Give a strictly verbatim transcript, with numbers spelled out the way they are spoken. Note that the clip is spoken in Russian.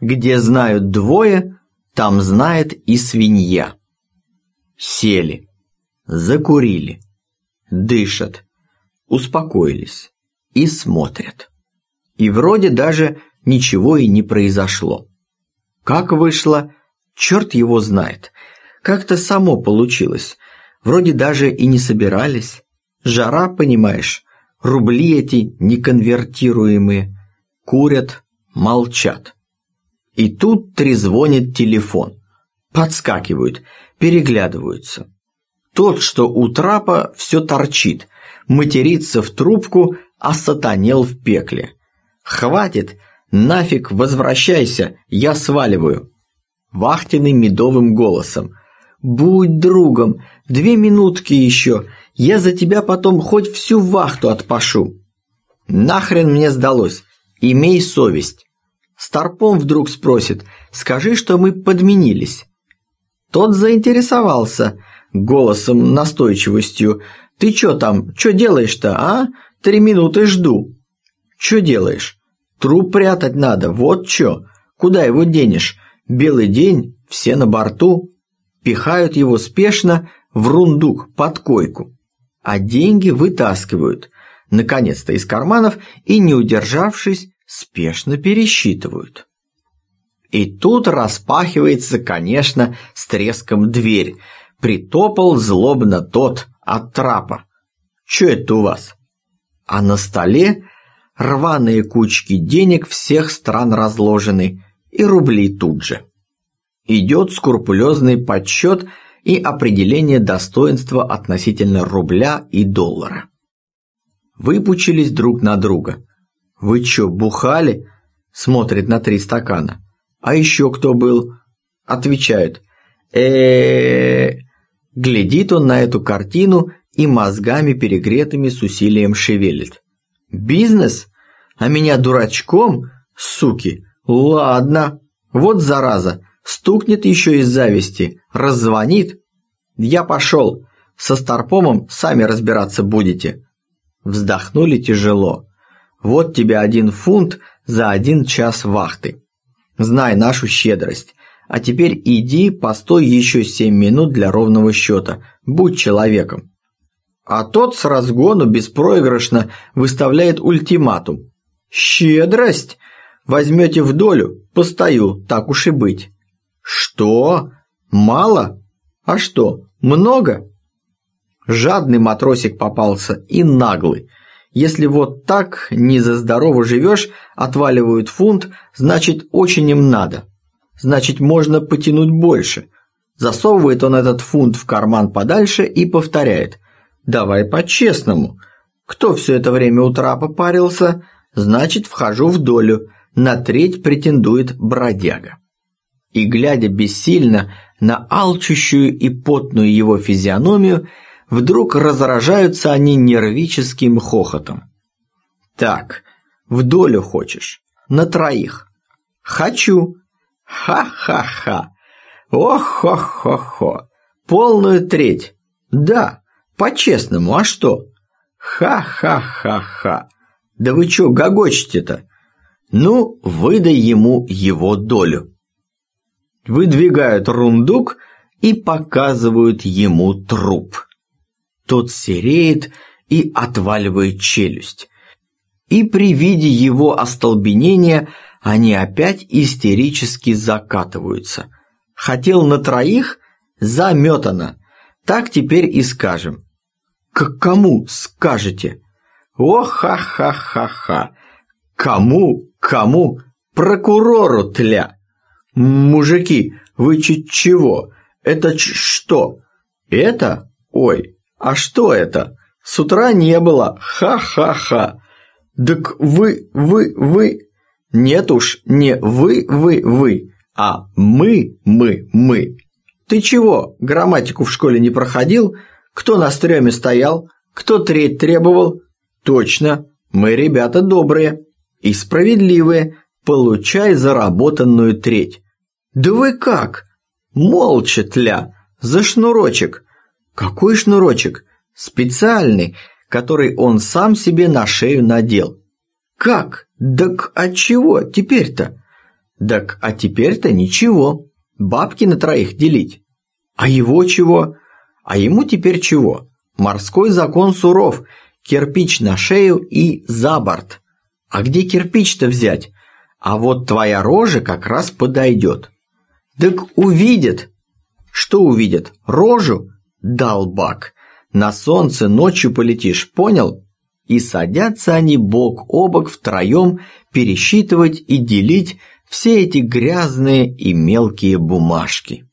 Где знают двое, там знает и свинья. Сели, закурили, дышат, успокоились и смотрят. И вроде даже ничего и не произошло. Как вышло, черт его знает. Как-то само получилось. Вроде даже и не собирались. Жара, понимаешь, рубли эти неконвертируемые. Курят, молчат. И тут трезвонит телефон. Подскакивают, переглядываются. Тот, что у трапа, все торчит, матерится в трубку, а сатанел в пекле. «Хватит, нафиг, возвращайся, я сваливаю». Вахтенный медовым голосом. «Будь другом, две минутки еще, я за тебя потом хоть всю вахту отпашу». Нахрен мне сдалось, имей совесть. Старпом вдруг спросит, скажи, что мы подменились. Тот заинтересовался голосом, настойчивостью. «Ты чё там, чё делаешь-то, а? Три минуты жду». «Чё делаешь? Труп прятать надо, вот чё. Куда его денешь? Белый день, все на борту». Пихают его спешно в рундук под койку. А деньги вытаскивают, наконец-то, из карманов и, не удержавшись, спешно пересчитывают. И тут распахивается, конечно, с треском дверь. Притопал злобно тот от трапа. «Чё это у вас?» А на столе рваные кучки денег всех стран разложены, и рубли тут же. Идет скрупулезный подсчет и определение достоинства относительно рубля и доллара. Выпучились друг на друга. «Вы чё, бухали?» Смотрит на три стакана. «А еще кто был?» Отвечают. э Глядит он на эту картину и мозгами перегретыми с усилием шевелит. «Бизнес? А меня дурачком? Суки! Ладно, вот зараза, стукнет еще из зависти, раззвонит. Я пошел, со старпомом сами разбираться будете». Вздохнули тяжело. Вот тебе один фунт за один час вахты. Знай нашу щедрость. А теперь иди, постой еще семь минут для ровного счета. Будь человеком. А тот с разгону беспроигрышно выставляет ультиматум. «Щедрость? Возьмете в долю? Постою, так уж и быть». «Что? Мало? А что, много?» Жадный матросик попался и наглый. Если вот так не за здорово живешь, отваливают фунт, значит очень им надо. Значит можно потянуть больше. Засовывает он этот фунт в карман подальше и повторяет. «Давай по-честному. Кто все это время у трапа парился, значит вхожу в долю. На треть претендует бродяга». И глядя бессильно на алчущую и потную его физиономию, вдруг разражаются они нервическим хохотом. «Так, в долю хочешь? На троих?» «Хочу!» «Ха-ха-ха! Ох-хо-хо-хо! Полную треть! Да, по-честному, а что? Ха-ха-ха-ха! Да вы чё гогочете-то? Ну, выдай ему его долю!» Выдвигают рундук и показывают ему труп. Тот сереет и отваливает челюсть. И при виде его остолбенения они опять истерически закатываются. Хотел на троих? Заметано. Так теперь и скажем. К кому скажете? О-ха-ха-ха-ха. Кому? Кому? Прокурору тля. Мужики, вы чуть чего? Это ч что? Это? Ой, а что это? С утра не было. Ха-ха-ха. Так вы, вы, вы... Нет уж, не вы, вы, вы, а мы, мы, мы. Ты чего, грамматику в школе не проходил? Кто на стреме стоял? Кто треть требовал? Точно, мы ребята добрые и справедливые. Получай заработанную треть. Да вы как? Молча тля, за шнурочек. Какой шнурочек? Специальный, который он сам себе на шею надел. Как? Так от чего теперь-то? Так, а теперь-то ничего, бабки на троих делить. А его чего? А ему теперь чего? Морской закон суров, кирпич на шею и за борт. А где кирпич-то взять? А вот твоя рожа как раз подойдет. Так увидят. Что увидят? Рожу? Долбак. На солнце ночью полетишь, понял? И садятся они бок о бок втроем пересчитывать и делить все эти грязные и мелкие бумажки.